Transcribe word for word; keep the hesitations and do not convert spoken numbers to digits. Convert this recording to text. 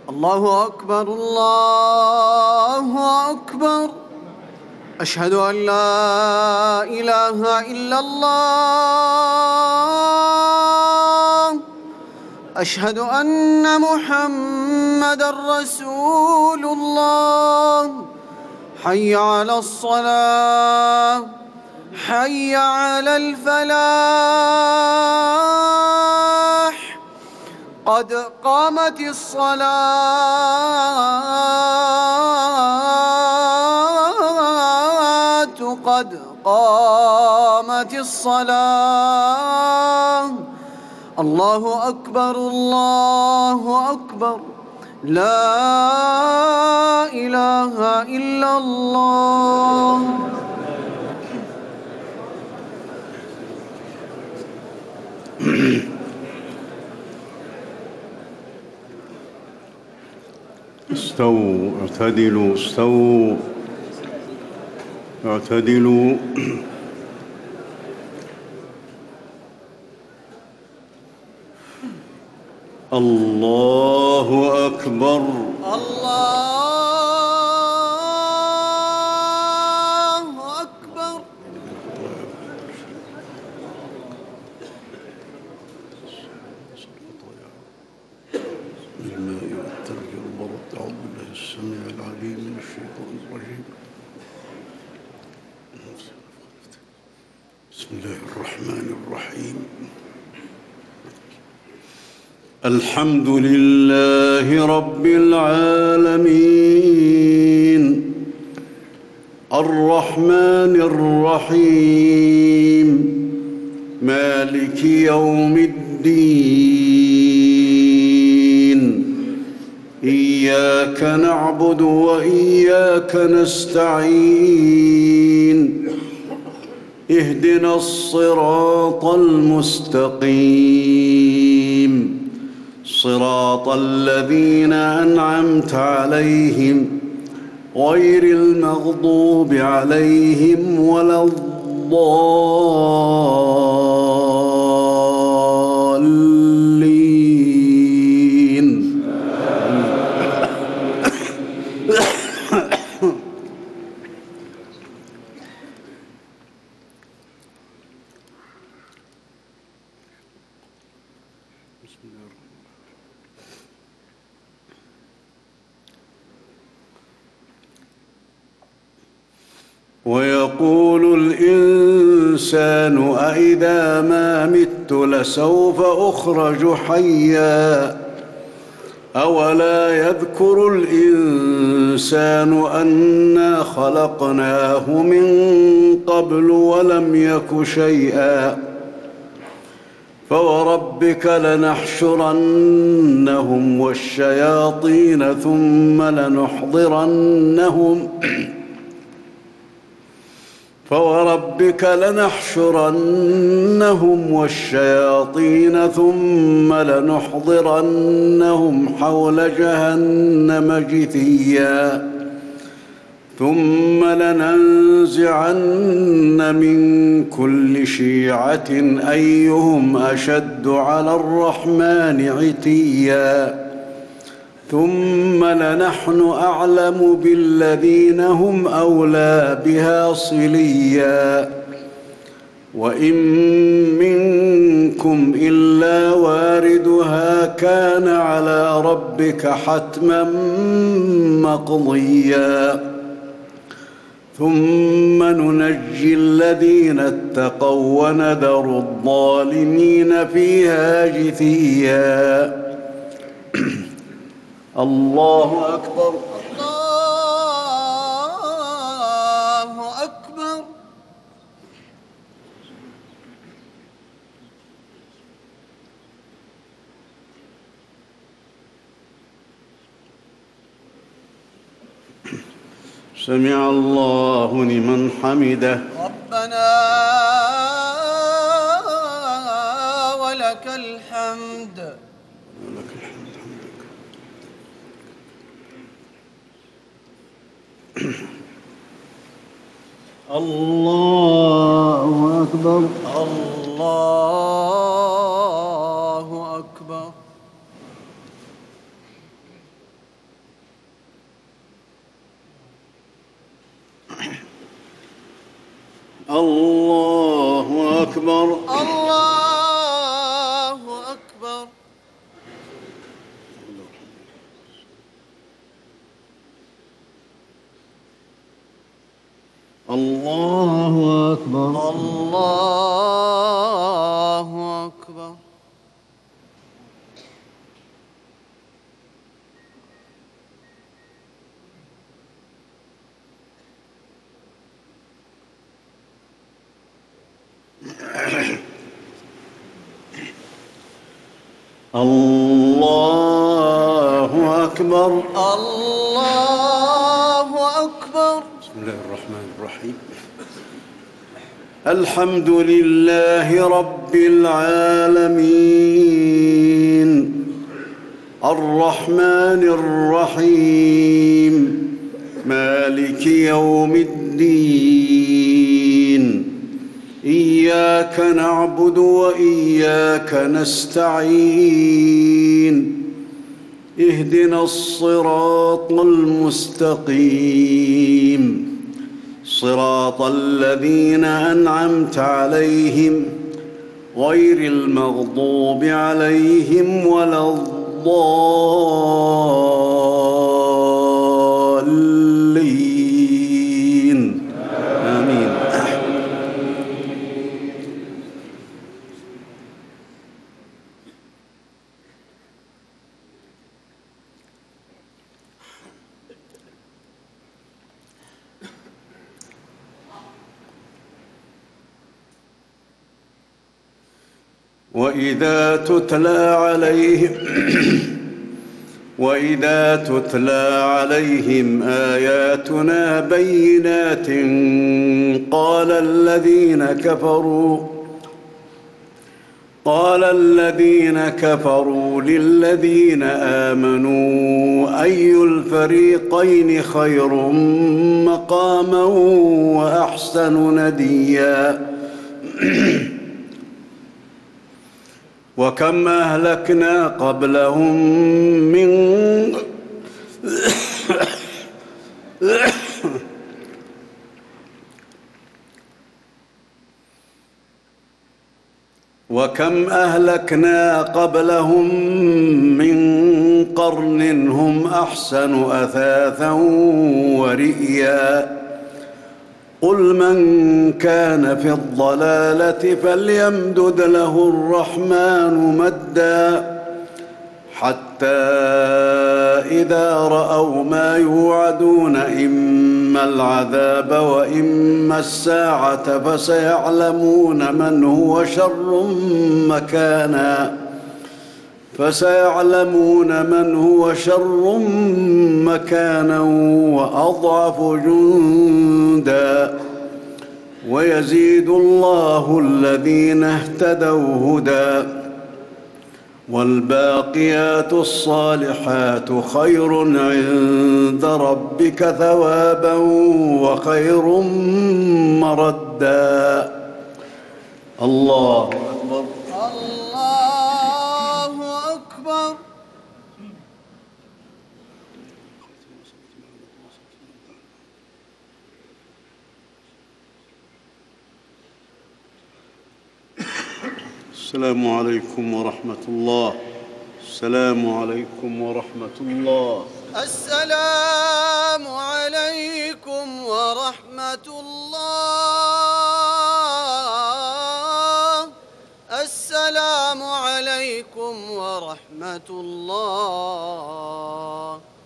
الله أكبر الله أكبر. أشهد أن لا إله إلا الله. أشهد أن محمدًا رسول الله. حي على الصلاة، حي على الفلاح، قد قامت الصلاة، قد قامت الصلاة. الله أكبر الله أكبر. لا إله إلا الله. استووا اعتدلوا استووا اعتدلوا. الله أكبر الله أكبر. بالماء والثلج والبرد. أعوذ بالله السميع العليم من الشيطان الرجيم. بسم الله الرحمن الرحيم. الحمد لله رب العالمين الرحمن الرحيم مالك يوم الدين. إياك نعبد وإياك نستعين. اهدنا الصراط المستقيم صراط الذين أنعمت عليهم غير المغضوب عليهم ولا الضالين. ويقول الإنسان أإذا ما مت لسوف أخرج حيا أولا يذكر الإنسان أنا خلقناه من قبل ولم يك شيئا فوربك لنحشرنهم والشياطين ثم لنحضرنهم فوربك لنحشرنهم والشياطين ثم لنحضرنهم حول جهنم جثيا ثم لننزعن من كل شيعة أيهم أشد على الرحمن عتيا ثم لنحن أعلم بالذين هم أولى بها صليا وإن منكم إلا واردها كان على ربك حتما مقضيا ثم ننجي الذين اتقوا ونذر الظالمين فيها جثيا. الله أكبر الله أكبر. سمع الله لمن حمده. ربنا ولك الحمد. ولك الحمد حمدك. الله أكبر الله أكبر. الله أكبر. الله أكبر. الله أكبر. الله أكبر. الله أكبر. الله أكبر. بسم الله الرحمن الرحيم. الحمد لله رب العالمين الرحمن الرحيم مالك يوم الدين إياك نعبد وإياك نستعين اهدنا الصراط المستقيم صراط الذين أنعمت عليهم غير المغضوب عليهم ولا الضالين آمين. وإذا تتلى عليهم وإذا تتلى عليهم آياتنا بينات قال الذين كفروا قال الذين كفروا للذين آمنوا أي الفريقين خير مقاما وأحسن نديا وكم أهلكنا قبلهم من وكم أهلكنا قبلهم من قرن هم أحسن أثاثا ورئيا قل من كان في الضلالة فليمدد له الرحمن مدا حتى إذا رأوا ما يوعدون إما العذاب وإما الساعة فسيعلمون من هو شر مكانا فسيعلمون من هو شر مكانا وأضعف جندا ويزيد الله الذين اهتدوا هدى والباقيات الصالحات خير عند ربك ثوابا وخير مردا. الله أكبر. الله أكبر. السلام عليكم ورحمة الله. السلام عليكم ورحمة الله. السلام عليكم ورحمة الله. السلام عليكم ورحمة الله.